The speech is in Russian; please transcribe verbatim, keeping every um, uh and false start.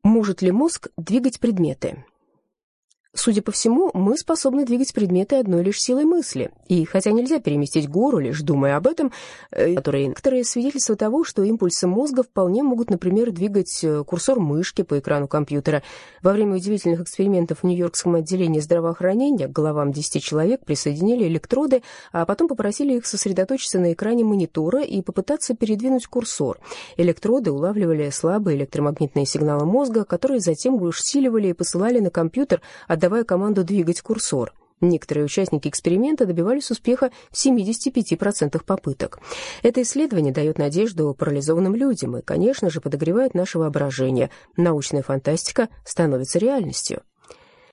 Может ли мозг двигать предметы? Судя по всему, мы способны двигать предметы одной лишь силой мысли. И хотя нельзя переместить гору, лишь думая об этом, которые некоторые свидетельства того, что импульсы мозга вполне могут, например, двигать курсор мышки по экрану компьютера. Во время удивительных экспериментов в Нью-Йоркском отделении здравоохранения к головам десяти человек присоединили электроды, а потом попросили их сосредоточиться на экране монитора и попытаться передвинуть курсор. Электроды улавливали слабые электромагнитные сигналы мозга, которые затем усиливали и посылали на компьютер, отдавая команду двигать курсор. Некоторые участники эксперимента добивались успеха в семидесяти пяти процентах попыток. Это исследование дает надежду парализованным людям и, конечно же, подогревает наше воображение. Научная фантастика становится реальностью.